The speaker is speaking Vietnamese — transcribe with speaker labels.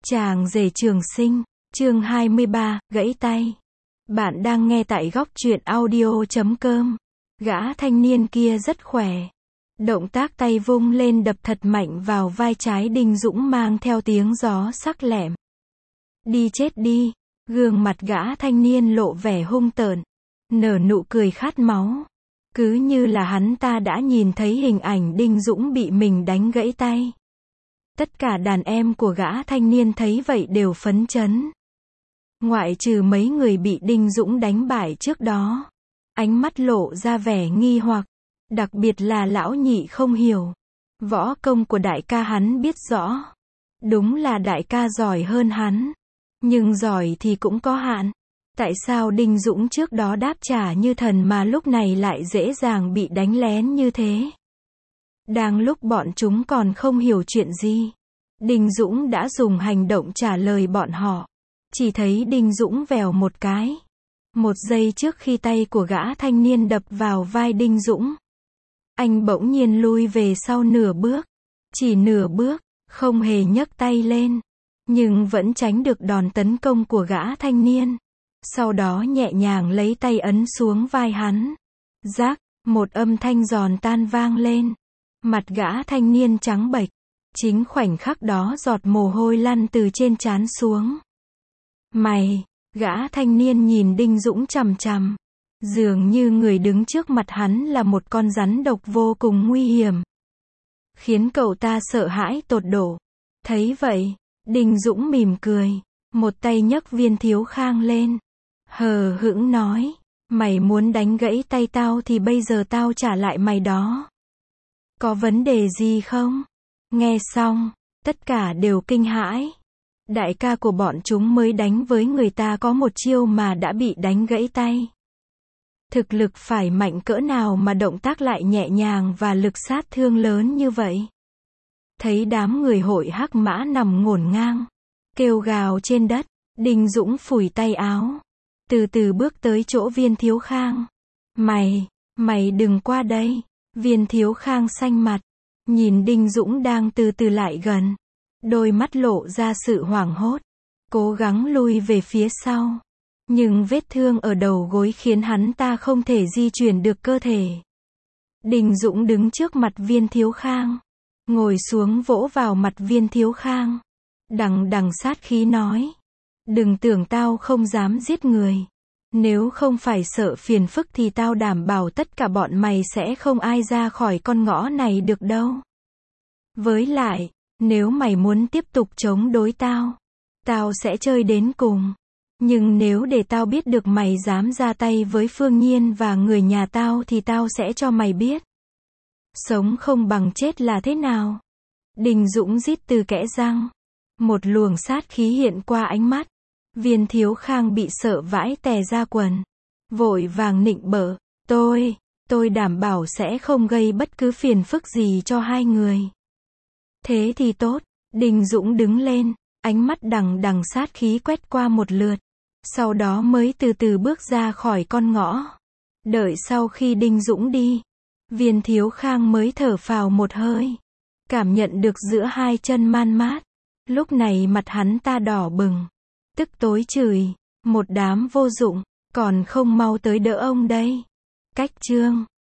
Speaker 1: Chàng rể trường sinh, chương 23, gãy tay. Bạn đang nghe tại góc truyện audio.com. Gã thanh niên kia rất khỏe. Động tác tay vung lên đập thật mạnh vào vai trái Đinh Dũng mang theo tiếng gió sắc lẹm. Đi chết đi, gương mặt gã thanh niên lộ vẻ hung tợn, nở nụ cười khát máu. Cứ như là hắn ta đã nhìn thấy hình ảnh Đinh Dũng bị mình đánh gãy tay. Tất cả đàn em của gã thanh niên thấy vậy đều phấn chấn. Ngoại trừ mấy người bị Đinh Dũng đánh bại trước đó. Ánh mắt lộ ra vẻ nghi hoặc. Đặc biệt là lão nhị không hiểu. Võ công của đại ca hắn biết rõ. Đúng là đại ca giỏi hơn hắn. Nhưng giỏi thì cũng có hạn. Tại sao Đinh Dũng trước đó đáp trả như thần mà lúc này lại dễ dàng bị đánh lén như thế? Đang lúc bọn chúng còn không hiểu chuyện gì, Đinh Dũng đã dùng hành động trả lời bọn họ. Chỉ thấy Đinh Dũng vèo một cái. Một giây trước khi tay của gã thanh niên đập vào vai Đinh Dũng, anh bỗng nhiên lui về sau nửa bước. Chỉ nửa bước, không hề nhấc tay lên. Nhưng vẫn tránh được đòn tấn công của gã thanh niên. Sau đó nhẹ nhàng lấy tay ấn xuống vai hắn. Rác, một âm thanh giòn tan vang lên. Mặt gã thanh niên trắng bệch. Chính khoảnh khắc đó giọt mồ hôi lăn từ trên trán xuống. Mày, gã thanh niên nhìn Đinh Dũng chằm chằm. Dường như người đứng trước mặt hắn là một con rắn độc vô cùng nguy hiểm. Khiến cậu ta sợ hãi tột độ. Thấy vậy, Đinh Dũng mỉm cười. Một tay nhấc Viên Thiếu Khang lên. Hờ hững nói. Mày muốn đánh gãy tay tao thì bây giờ tao trả lại mày đó. Có vấn đề gì không? Nghe xong, tất cả đều kinh hãi. Đại ca của bọn chúng mới đánh với người ta có một chiêu mà đã bị đánh gãy tay. Thực lực phải mạnh cỡ nào mà động tác lại nhẹ nhàng và lực sát thương lớn như vậy? Thấy đám người hội hắc mã nằm ngổn ngang, kêu gào trên đất, Đinh Dũng phủi tay áo. Từ từ bước tới chỗ Viên Thiếu Khang. Mày đừng qua đây. Viên Thiếu Khang xanh mặt. Nhìn Đinh Dũng đang từ từ lại gần. Đôi mắt lộ ra sự hoảng hốt. Cố gắng lui về phía sau. Nhưng vết thương ở đầu gối khiến hắn ta không thể di chuyển được cơ thể. Đinh Dũng đứng trước mặt Viên Thiếu Khang. Ngồi xuống vỗ vào mặt Viên Thiếu Khang. Đằng sát khí nói. Đừng tưởng tao không dám giết người. Nếu không phải sợ phiền phức thì tao đảm bảo tất cả bọn mày sẽ không ai ra khỏi con ngõ này được đâu. Với lại, nếu mày muốn tiếp tục chống đối tao sẽ chơi đến cùng. Nhưng nếu để tao biết được mày dám ra tay với Phương Nhiên và người nhà tao thì tao sẽ cho mày biết. Sống không bằng chết là thế nào? Đinh Dũng rít từ kẽ răng. Một luồng sát khí hiện qua ánh mắt. Viên Thiếu Khang bị sợ vãi tè ra quần. Vội vàng nịnh bợ. Tôi đảm bảo sẽ không gây bất cứ phiền phức gì cho hai người. Thế thì tốt. Đinh Dũng đứng lên. Ánh mắt đằng sát khí quét qua một lượt. Sau đó mới từ từ bước ra khỏi con ngõ. Đợi sau khi Đinh Dũng đi, Viên Thiếu Khang mới thở phào một hơi. Cảm nhận được giữa hai chân man mát. Lúc này mặt hắn ta đỏ bừng. Tức tối chửi. Một đám vô dụng. Còn không mau tới đỡ ông đây. Cách chương